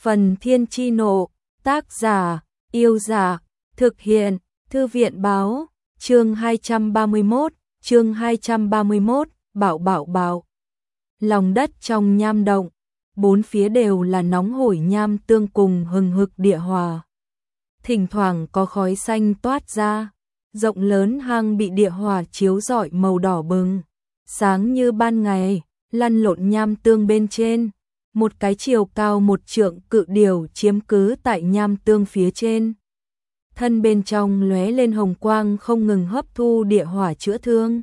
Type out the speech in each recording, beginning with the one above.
Phần Thiên Chi Nộ, tác giả, Yêu Giả, thực hiện, Thư viện Báo, chương 231, bảo. Lòng đất trong nham động, bốn phía đều là nóng hổi nham tương cùng hừng hực địa hỏa. Thỉnh thoảng có khói xanh toát ra, rộng lớn hang bị địa hỏa chiếu rọi màu đỏ bừng, sáng như ban ngày, lăn lộn nham tương bên trên. Một cái chiều cao 1 trượng cự điểu chiếm cứ tại nham tương phía trên. Thân bên trong lóe lên hồng quang không ngừng hấp thu địa hỏa chữa thương.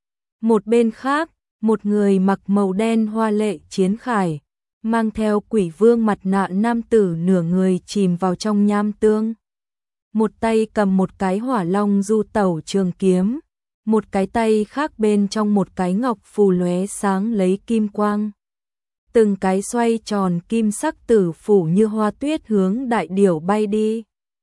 Một bên khác, một người mặc màu đen hoa lệ chiến khải, mang theo quỷ vương mặt nạ nam tử nửa người chìm vào trong nham tương. Một tay cầm một cái hỏa long du tẩu trường kiếm, một cái tay khác bên trong một cái ngọc phù lóe sáng lấy kim quang. Từng cái xoay tròn kim sắc tử phủ như hoa tuyết hướng đại điểu bay đi.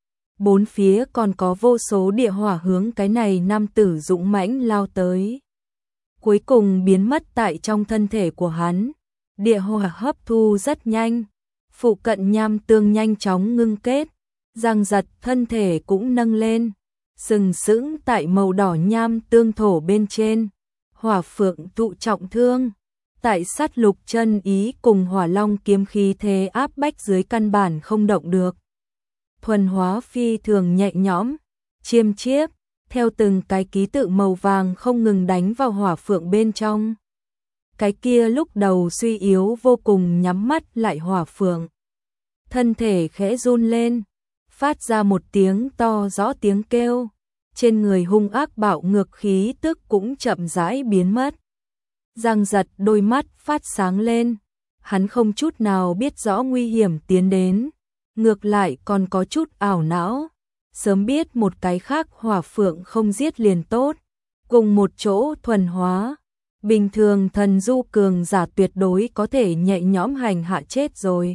Bốn phía còn có vô số địa hỏa hướng cái này nam tử dũng mãnh lao tới. Cuối cùng biến mất tại trong thân thể của hắn. Địa hỏa hấp thu rất nhanh, phụ cận nham tương nhanh chóng ngưng kết, giằng giật thân thể cũng nâng lên, sừng sững tại màu đỏ nham tương thổ bên trên. Hỏa phượng thụ trọng thương. Tại sát lục chân ý cùng hỏa long kiếm khí thế áp bách dưới căn bản không động được. Thuần hóa phi thường nhẹ nhõm, chiêm chiếp, theo từng cái ký tự màu vàng không ngừng đánh vào hỏa phượng bên trong. Cái kia lúc đầu suy yếu vô cùng nhắm mắt lại hỏa phượng. Thân thể khẽ run lên, phát ra một tiếng to rõ tiếng kêu. Trên người hung ác bạo ngược khí tức cũng chậm rãi biến mất. Giang giật đôi mắt phát sáng lên, hắn không chút nào biết rõ nguy hiểm tiến đến, ngược lại còn có chút ảo não, sớm biết một cái khác hỏa phượng không giết liền tốt, cùng một chỗ thuần hóa, bình thường thần du cường giả tuyệt đối có thể nhẹ nhõm hành hạ chết rồi.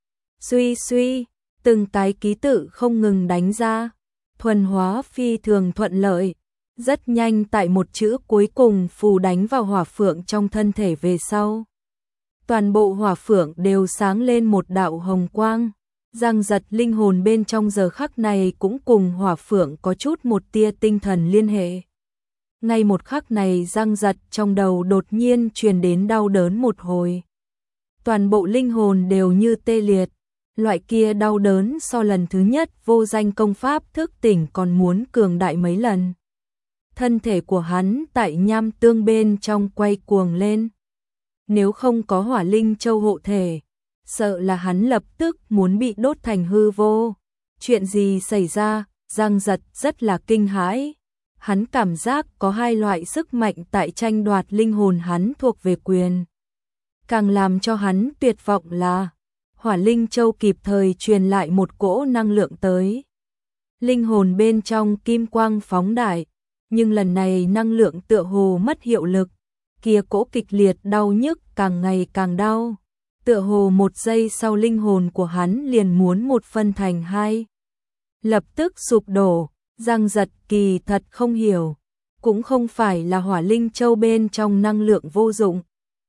Suy, từng cái ký tự không ngừng đánh ra, thuần hóa phi thường thuận lợi. Rất nhanh tại một chữ cuối cùng phù đánh vào hỏa phượng trong thân thể về sau. Toàn bộ hỏa phượng đều sáng lên một đạo hồng quang. Giang giật linh hồn bên trong giờ khắc này cũng cùng hỏa phượng có chút một tia tinh thần liên hệ. Ngay một khắc này Giang giật trong đầu đột nhiên truyền đến đau đớn một hồi. Toàn bộ linh hồn đều như tê liệt. Loại kia đau đớn so lần thứ nhất vô danh công pháp thức tỉnh còn muốn cường đại mấy lần. Thân thể của hắn tại nham tương bên trong quay cuồng lên. Nếu không có hỏa linh châu hộ thể, sợ là hắn lập tức muốn bị đốt thành hư vô. Chuyện gì xảy ra? Giang giật rất là kinh hãi. Hắn cảm giác có hai loại sức mạnh tại tranh đoạt linh hồn hắn thuộc về quyền. Càng làm cho hắn tuyệt vọng là hỏa linh châu kịp thời truyền lại một cỗ năng lượng tới. Linh hồn bên trong kim quang phóng đại. Nhưng lần này năng lượng tựa hồ mất hiệu lực, kia cỗ kịch liệt đau nhức càng ngày càng đau, tựa hồ một giây sau linh hồn của hắn liền muốn một phân thành hai. Lập tức sụp đổ, Giang giật kỳ thật không hiểu, cũng không phải là hỏa linh châu bên trong năng lượng vô dụng,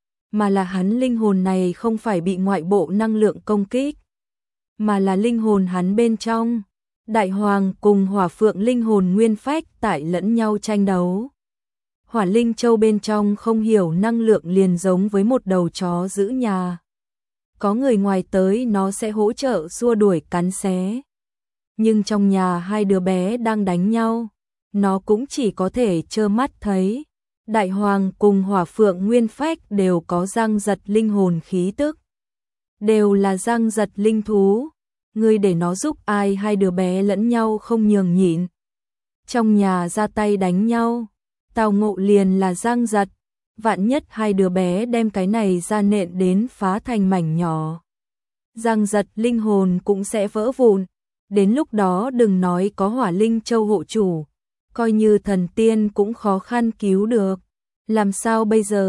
mà là hắn linh hồn này không phải bị ngoại bộ năng lượng công kích, mà là linh hồn hắn bên trong. Đại hoàng cùng hỏa phượng linh hồn nguyên phách tại lẫn nhau tranh đấu. Hỏa linh châu bên trong không hiểu năng lượng liền giống với một đầu chó giữ nhà. Có người ngoài tới nó sẽ hỗ trợ xua đuổi cắn xé. Nhưng trong nhà hai đứa bé đang đánh nhau, nó cũng chỉ có thể trơ mắt thấy. Đại hoàng cùng hỏa phượng nguyên phách đều có Giang giật linh hồn khí tức. Đều là Giang giật linh thú. Ngươi để nó giúp ai hai đứa bé lẫn nhau không nhường nhịn. Trong nhà ra tay đánh nhau, tào ngộ liền là Giang giật, vạn nhất hai đứa bé đem cái này ra nện đến phá thành mảnh nhỏ. Giang giật linh hồn cũng sẽ vỡ vụn, đến lúc đó đừng nói có hỏa linh châu hộ chủ, coi như thần tiên cũng khó khăn cứu được. Làm sao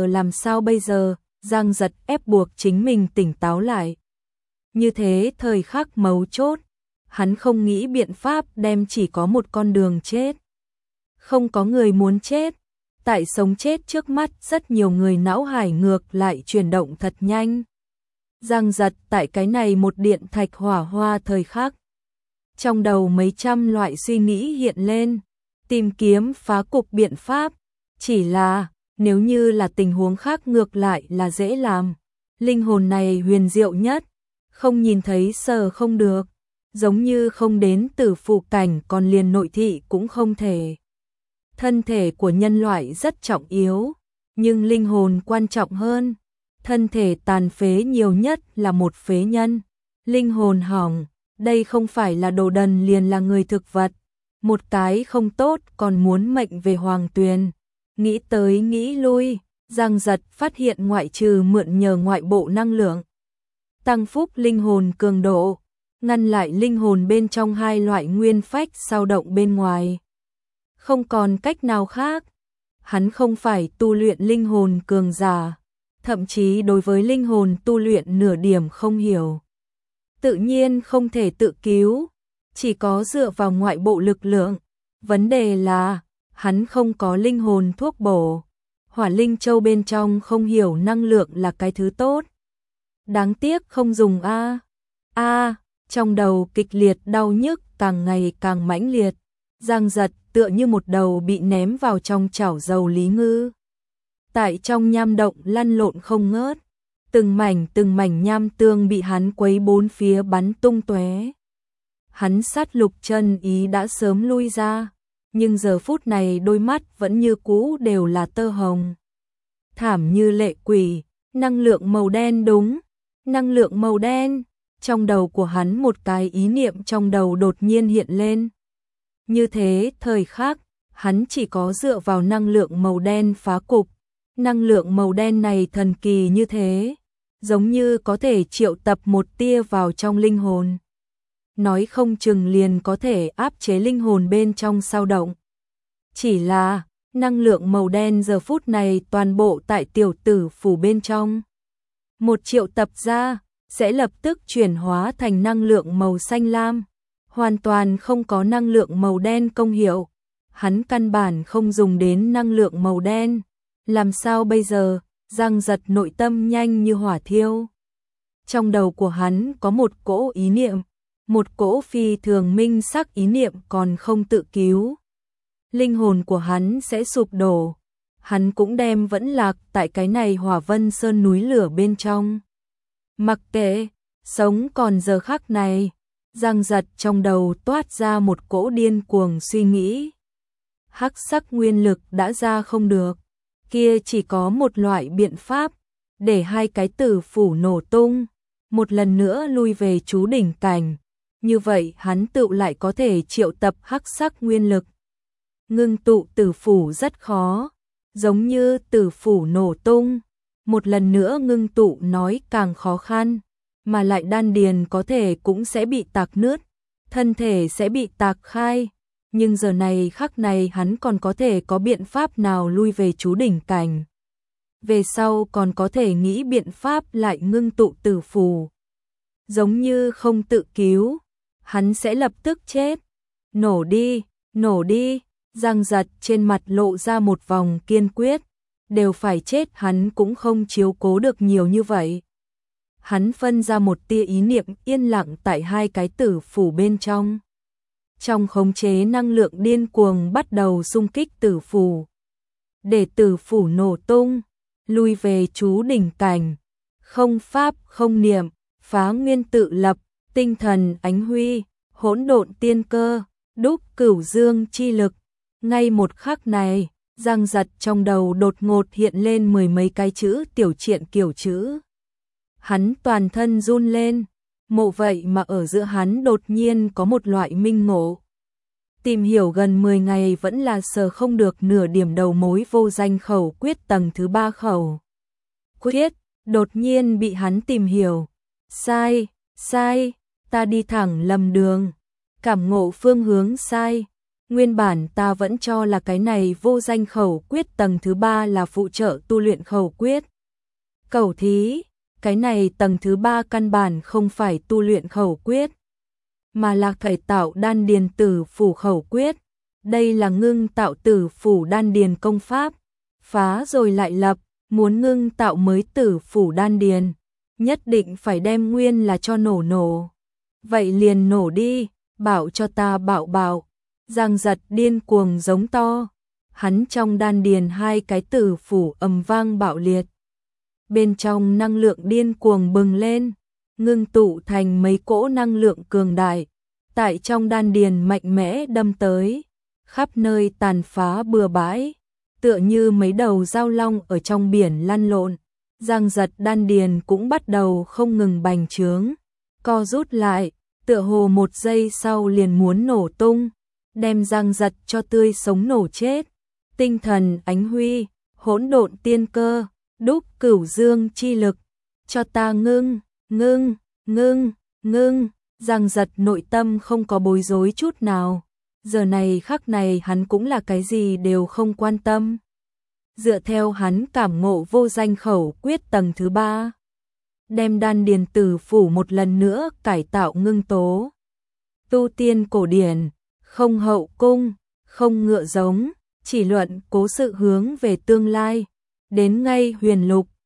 bây giờ, Giang giật ép buộc chính mình tỉnh táo lại. Như thế thời khắc mấu chốt, hắn không nghĩ biện pháp đem chỉ có một con đường chết. Không có người muốn chết, tại sống chết trước mắt rất nhiều người não hải ngược lại chuyển động thật nhanh. Giang giật tại cái này một điện thạch hỏa hoa thời khắc. Trong đầu mấy trăm loại suy nghĩ hiện lên, tìm kiếm phá cục biện pháp, chỉ là nếu như là tình huống khác ngược lại là dễ làm. Linh hồn này huyền diệu nhất, không nhìn thấy sờ không được, giống như không đến tử phủ cảnh còn liền nội thị cũng không thể. Thân thể của nhân loại rất trọng yếu, nhưng linh hồn quan trọng hơn. Thân thể tàn phế nhiều nhất là một phế nhân, linh hồn hỏng, đây không phải là đồ đần liền là người thực vật. Một cái không tốt còn muốn mệnh về hoàng tuyền. Nghĩ tới nghĩ lui, Giang giật phát hiện ngoại trừ mượn nhờ ngoại bộ năng lượng, tăng phúc linh hồn cường độ, ngăn lại linh hồn bên trong hai loại nguyên phách dao động bên ngoài. Không còn cách nào khác. Hắn không phải tu luyện linh hồn cường giả, thậm chí đối với linh hồn tu luyện nửa điểm không hiểu. Tự nhiên không thể tự cứu, chỉ có dựa vào ngoại bộ lực lượng. Vấn đề là, hắn không có linh hồn thuốc bổ. Hỏa linh châu bên trong không hiểu năng lượng là cái thứ tốt. Đáng tiếc không dùng trong đầu kịch liệt đau nhức càng ngày càng mãnh liệt. Giang giật tựa như một đầu bị ném vào trong chảo dầu lý ngư. Tại trong nham động lăn lộn không ngớt, từng mảnh nham tương bị hắn quấy bốn phía bắn tung tóe. Hắn sát lục chân ý đã sớm lui ra, nhưng giờ phút này đôi mắt vẫn như cũ đều là tơ hồng. Thảm như lệ quỷ, năng lượng màu đen đúng, năng lượng màu đen. Trong đầu của hắn một cái ý niệm trong đầu đột nhiên hiện lên. Như thế thời khắc, hắn chỉ có dựa vào năng lượng màu đen phá cục. Năng lượng màu đen này thần kỳ như thế, giống như có thể triệu tập một tia vào trong linh hồn. Nói không chừng liền có thể áp chế linh hồn bên trong dao động. Chỉ là, năng lượng màu đen giờ phút này toàn bộ tại tiểu tử phủ bên trong. Một triệu tập ra, sẽ lập tức chuyển hóa thành năng lượng màu xanh lam. Hoàn toàn không có năng lượng màu đen công hiệu. Hắn căn bản không dùng đến năng lượng màu đen. Làm sao bây giờ? Giang giật nội tâm nhanh như hỏa thiêu. Trong đầu của hắn có một cỗ ý niệm, một cỗ phi thường minh sắc ý niệm còn không tự cứu. Linh hồn của hắn sẽ sụp đổ. Hắn cũng đem vẫn lạc tại cái này Hỏa Vân Sơn núi lửa bên trong. Mặc kệ, sống còn giờ khắc này, Giang giật trong đầu toát ra một cỗ điên cuồng suy nghĩ. Hắc sắc nguyên lực đã ra không được, kia chỉ có một loại biện pháp, để hai cái tử phủ nổ tung, một lần nữa lui về chú đỉnh cảnh. Như vậy hắn tự lại có thể triệu tập hắc sắc nguyên lực. Ngưng tụ tử phủ rất khó, giống như tử phủ nổ tung, một lần nữa ngưng tụ nói càng khó khăn, mà lại đan điền có thể cũng sẽ bị tạc nứt, thân thể sẽ bị tạc khai. Nhưng giờ này khắc này hắn còn có thể có biện pháp nào lui về chú đỉnh cảnh. Về sau còn có thể nghĩ biện pháp lại ngưng tụ tử phù. Giống như không tự cứu, hắn sẽ lập tức chết. Nổ đi, Giang giật trên mặt lộ ra một vòng kiên quyết. Đều phải chết hắn cũng không chiếu cố được nhiều như vậy. Hắn phân ra một tia ý niệm yên lặng tại hai cái tử phủ bên trong. Trong khống chế năng lượng điên cuồng bắt đầu xung kích tử phủ. Để tử phủ nổ tung, lui về chú đỉnh cảnh. Không pháp không niệm, phá nguyên tự lập, tinh thần ánh huy, hỗn độn tiên cơ, đúc cửu dương chi lực. Ngay một khắc này, Giang giật trong đầu đột ngột hiện lên mười mấy cái chữ tiểu triện kiểu chữ. Hắn toàn thân run lên, mộ vậy mà ở giữa hắn đột nhiên có một loại minh ngộ. Tìm hiểu gần 10 ngày vẫn là sờ không được nửa điểm đầu mối vô danh khẩu quyết tầng thứ 3 khẩu quyết, đột nhiên bị hắn tìm hiểu. Sai, ta đi thẳng lầm đường, cảm ngộ phương hướng sai. Nguyên bản ta vẫn cho là cái này vô danh khẩu quyết tầng thứ 3 là phụ trợ tu luyện khẩu quyết. Cẩu thí, cái này tầng thứ 3 căn bản không phải tu luyện khẩu quyết, mà là khởi tạo đan điền tử phủ khẩu quyết. Đây là ngưng tạo tử phủ đan điền công pháp, phá rồi lại lập, muốn ngưng tạo mới tử phủ đan điền. nhất định phải đem nguyên là cho nổ. Vậy liền nổ đi, bảo cho ta bảo. Giang Giật điên cuồng giống to. Hắn trong đan điền hai cái tử phủ ầm vang bạo liệt. Bên trong năng lượng điên cuồng bừng lên, ngưng tụ thành mấy cỗ năng lượng cường đại, tại trong đan điền mạnh mẽ đâm tới, khắp nơi tàn phá bừa bãi, tựa như mấy đầu dao long ở trong biển lăn lộn. Giang Giật đan điền cũng bắt đầu không ngừng bành trướng, co rút lại, tựa hồ một giây sau liền muốn nổ tung, đem Giang Giật cho tươi sống nổ chết. Tinh thần ánh huy, hỗn độn tiên cơ, đúc cửu dương chi lực, cho ta ngưng. Giang Giật nội tâm không có bối rối chút nào. Giờ này khắc này hắn cũng là cái gì đều không quan tâm. Dựa theo hắn cảm ngộ vô danh khẩu quyết tầng thứ 3, đem đan điền tử phủ một lần nữa cải tạo ngưng tố. Tu tiên cổ điển, không hậu cung, không ngựa giống, chỉ luận cố sự hướng về tương lai, đến ngay huyền lục,